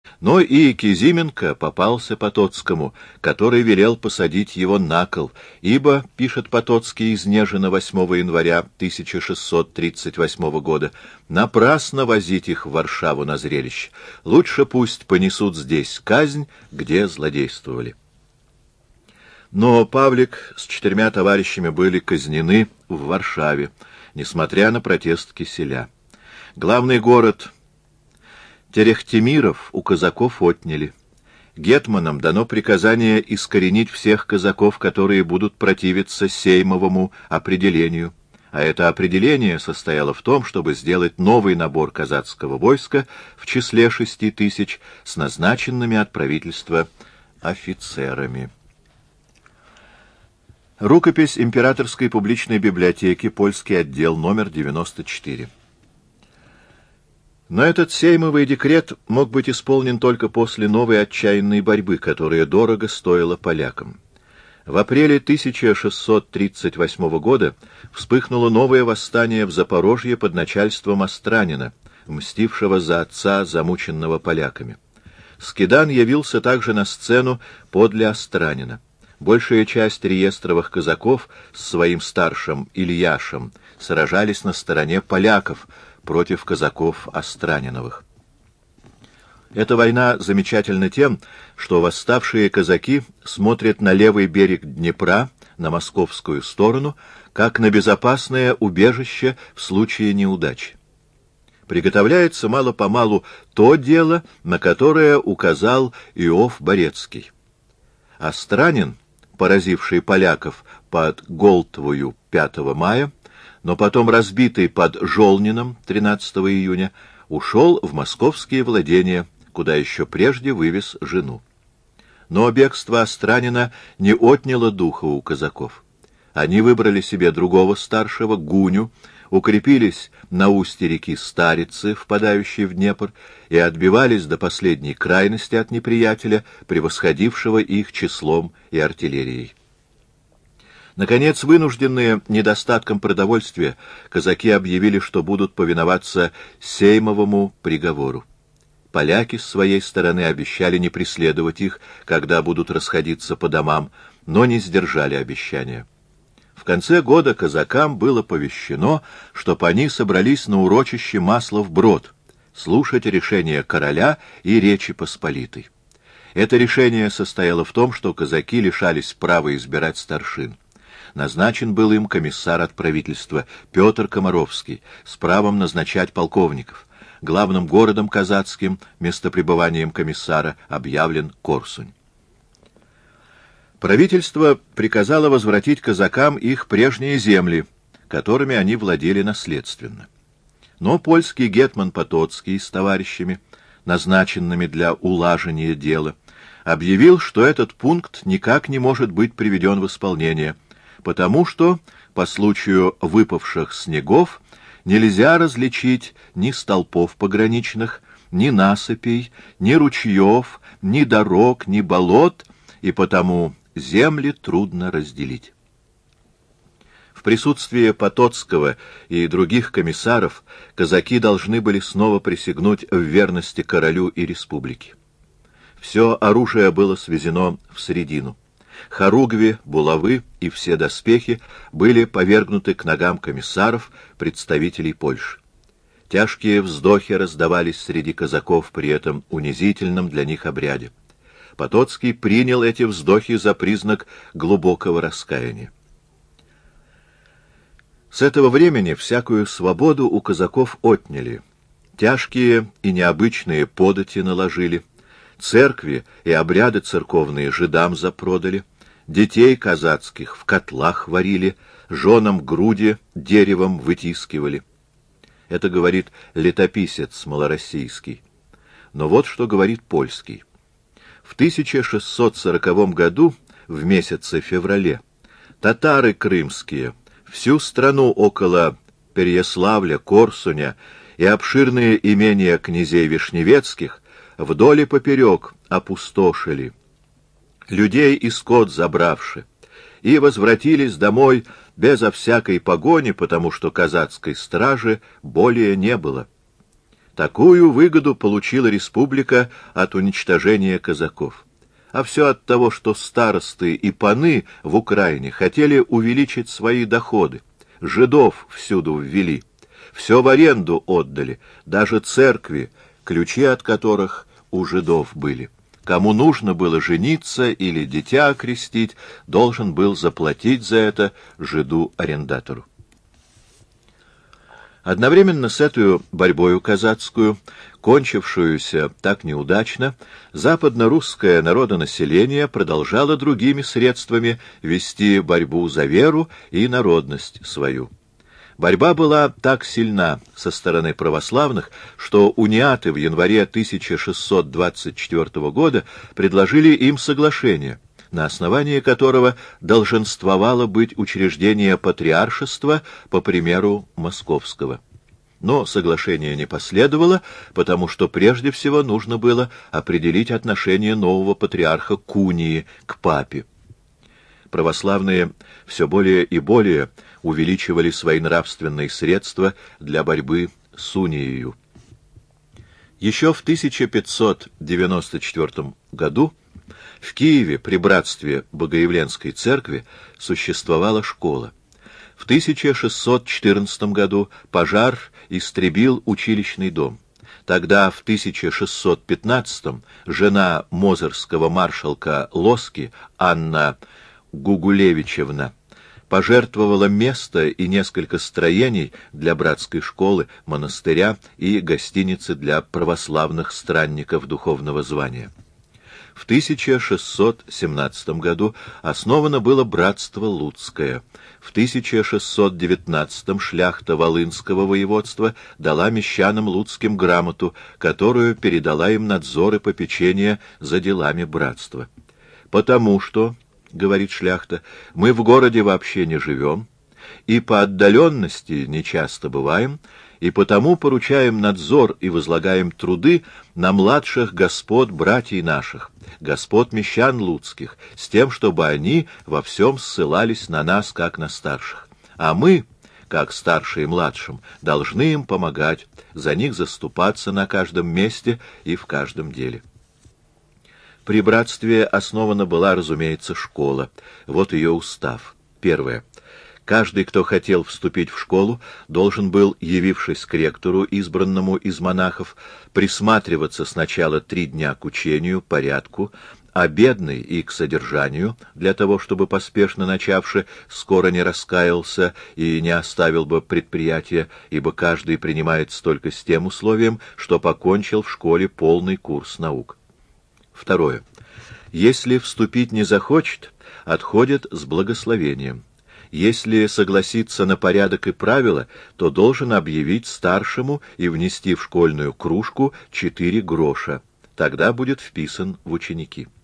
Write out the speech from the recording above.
Но и Кизименко попался Потоцкому, который велел посадить его на кол, ибо, пишет Потоцкий из Нежина 8 января 1638 года, напрасно возить их в Варшаву на зрелище. Лучше пусть понесут здесь казнь, где злодействовали. Но Павлик с 4 товарищами были казнены в Варшаве, несмотря на протест Киселя. Главный город Терехтемиров у казаков отняли. Гетманам дано приказание искоренить всех казаков, которые будут противиться сеймовому определению. А это определение состояло в том, чтобы сделать новый набор казацкого войска в числе 6000 с назначенными от правительства офицерами. Рукопись Императорской публичной библиотеки, польский отдел, номер 94. Но этот сеймовый декрет мог быть исполнен только после новой отчаянной борьбы, которая дорого стоила полякам. В апреле 1638 года вспыхнуло новое восстание в Запорожье под начальством Остранина, мстившего за отца, замученного поляками. Скидан явился также на сцену подле Остранина. Большая часть реестровых казаков с своим старшим Ильяшем сражались на стороне поляков против казаков Остраниновых. Эта война замечательна тем, что восставшие казаки смотрят на левый берег Днепра, на московскую сторону, как на безопасное убежище в случае неудачи. Приготовляется мало-помалу то дело, на которое указал Иов Борецкий. Остранин, поразивший поляков под Голтвою 5 мая, но потом разбитый под Жолнином 13 июня, ушел в московские владения, куда еще прежде вывез жену. Но бегство Остранина не отняло духа у казаков. Они выбрали себе другого старшего, Гуню, укрепились на устье реки Старицы, впадающей в Днепр, и отбивались до последней крайности от неприятеля, превосходившего их числом и артиллерией. Наконец, вынужденные недостатком продовольствия, казаки объявили, что будут повиноваться сеймовому приговору. Поляки с своей стороны обещали не преследовать их, когда будут расходиться по домам, но не сдержали обещания. В конце года казакам было повещено, чтоб они собрались на урочище Маслов-Брод, слушать решение короля и Речи Посполитой. Это решение состояло в том, что казаки лишались права избирать старшин. Назначен был им комиссар от правительства Петр Комаровский с правом назначать полковников. Главным городом казацким, местопребыванием комиссара, объявлен Корсунь. Правительство приказало возвратить казакам их прежние земли, которыми они владели наследственно. Но польский гетман Потоцкий с товарищами, назначенными для улажения дела, объявил, что этот пункт никак не может быть приведен в исполнение, потому что, по случаю выпавших снегов, нельзя различить ни столпов пограничных, ни насыпей, ни ручьев, ни дорог, ни болот, и потому земли трудно разделить. В присутствии Потоцкого и других комиссаров казаки должны были снова присягнуть в верности королю и республике. Все оружие было свезено в средину. Хоругви, булавы и все доспехи были повергнуты к ногам комиссаров, представителей Польши. Тяжкие вздохи раздавались среди казаков при этом унизительном для них обряде. Потоцкий принял эти вздохи за признак глубокого раскаяния. С этого времени всякую свободу у казаков отняли, тяжкие и необычные подати наложили, церкви и обряды церковные жидам запродали, детей казацких в котлах варили, женам груди деревом вытискивали. Это говорит летописец малороссийский. Но вот что говорит польский. В 1640 году, в месяце феврале, татары крымские всю страну около Переяславля, Корсуня и обширные имения князей Вишневецких вдоль и поперек опустошили, людей и скот забравши, и возвратились домой безо всякой погони, потому что казацкой стражи более не было. Такую выгоду получила республика от уничтожения казаков. А все от того, что старосты и паны в Украине хотели увеличить свои доходы, жидов всюду ввели, все в аренду отдали, даже церкви, ключи от которых у жидов были. Кому нужно было жениться или дитя окрестить, должен был заплатить за это жиду-арендатору. Одновременно с этой борьбою казацкую, кончившуюся так неудачно, западно-русское народонаселение продолжало другими средствами вести борьбу за веру и народность свою. Борьба была так сильна со стороны православных, что униаты в январе 1624 года предложили им соглашение, на основании которого долженствовало быть учреждение патриаршества по примеру московского. Но соглашение не последовало, потому что прежде всего нужно было определить отношение нового патриарха к унии, к папе. Православные все более и более увеличивали свои нравственные средства для борьбы с унией. Еще в 1594 году в Киеве при братстве Богоявленской церкви существовала школа. В 1614 году пожар истребил училищный дом. Тогда, в 1615 жена мозырского маршалка Лоски, Анна Гугулевичевна, пожертвовала место и несколько строений для братской школы, монастыря и гостиницы для православных странников духовного звания. В 1617 году основано было братство Луцкое. В 1619 шляхта Волынского воеводства дала мещанам луцким грамоту, которую передала им надзор и попечение за делами братства. «Потому что, — говорит шляхта, — мы в городе вообще не живем, и по отдаленности нечасто бываем, и потому поручаем надзор и возлагаем труды на младших господ братьей наших, господ мещан луцких, с тем, чтобы они во всем ссылались на нас, как на старших. А мы, как старшие младшим, должны им помогать, за них заступаться на каждом месте и в каждом деле». При братстве основана была, разумеется, школа. Вот ее устав. Первое. Каждый, кто хотел вступить в школу, должен был, явившись к ректору, избранному из монахов, присматриваться сначала 3 дня к учению, порядку, а бедный и к содержанию, для того, чтобы поспешно начавши скоро не раскаялся и не оставил бы предприятия, ибо каждый принимается только с тем условием, что покончил в школе полный курс наук. Второе. Если вступить не захочет, отходит с благословением. Если согласится на порядок и правила, то должен объявить старшему и внести в школьную кружку 4 гроша. Тогда будет вписан в ученики.